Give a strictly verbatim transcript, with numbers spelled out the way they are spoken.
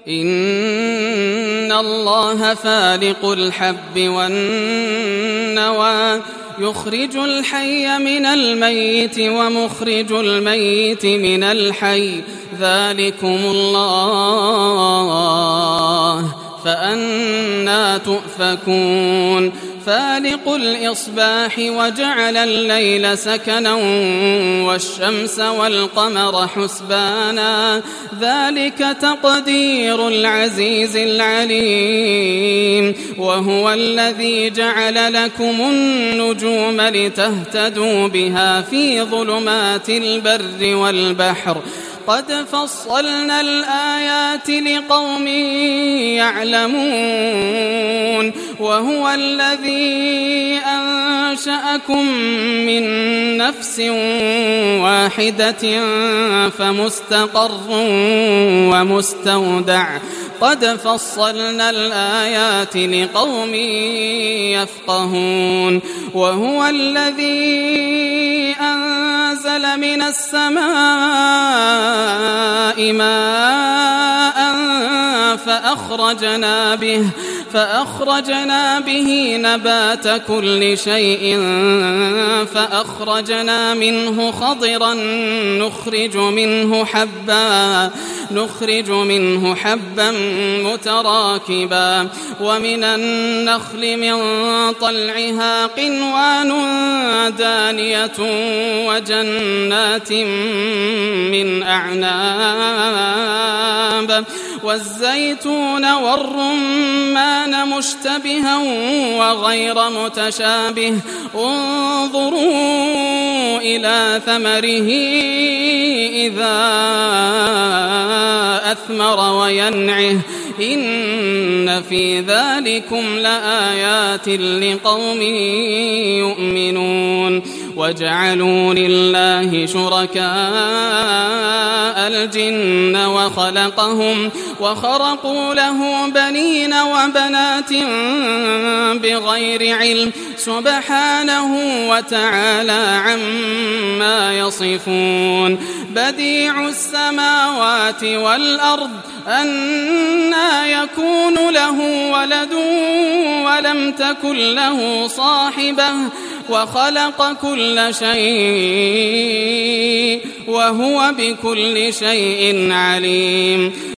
إن الله فالق الحب والنوى يخرج الحي من الميت ومخرج الميت من الحي ذلكم الله فأنى تؤفكون فالق الإصباح وجعل الليل سكنا والشمس والقمر حسبانا ذلك تقدير العزيز العليم وهو الذي جعل لكم النجوم لتهتدوا بها في ظلمات البر والبحر قد فصلنا الآيات لقوم يعلمون وهو الذي أنشأكم من نفس واحدة فمستقر ومستودع قد فصلنا الآيات لقوم يفقهون وهو الذي أنزل من السماء ماء فأخرجنا به فأخرجنا به نبات كل شيء فأخرجنا منه خضرا نخرج منه حبا نخرج منه حبا متراكبا ومن النخل من طلعها قنوان دانية وجنات من أعناب والزيتون والرمان مشتبها وغير متشابه انظروا إلى ثمره إذا أثمر وينعه إن في ذلكم لآيات لقوم يؤمنون وجعلوا لله شركاء الجن وخلقهم وخرقوا له بنين وبنات بغير علم سبحانه وتعالى عما يصفون بديع السماوات والأرض أنى يكون له ولد ولم تكن له صاحبة وخلق كل شيء وهو بكل شيء عليم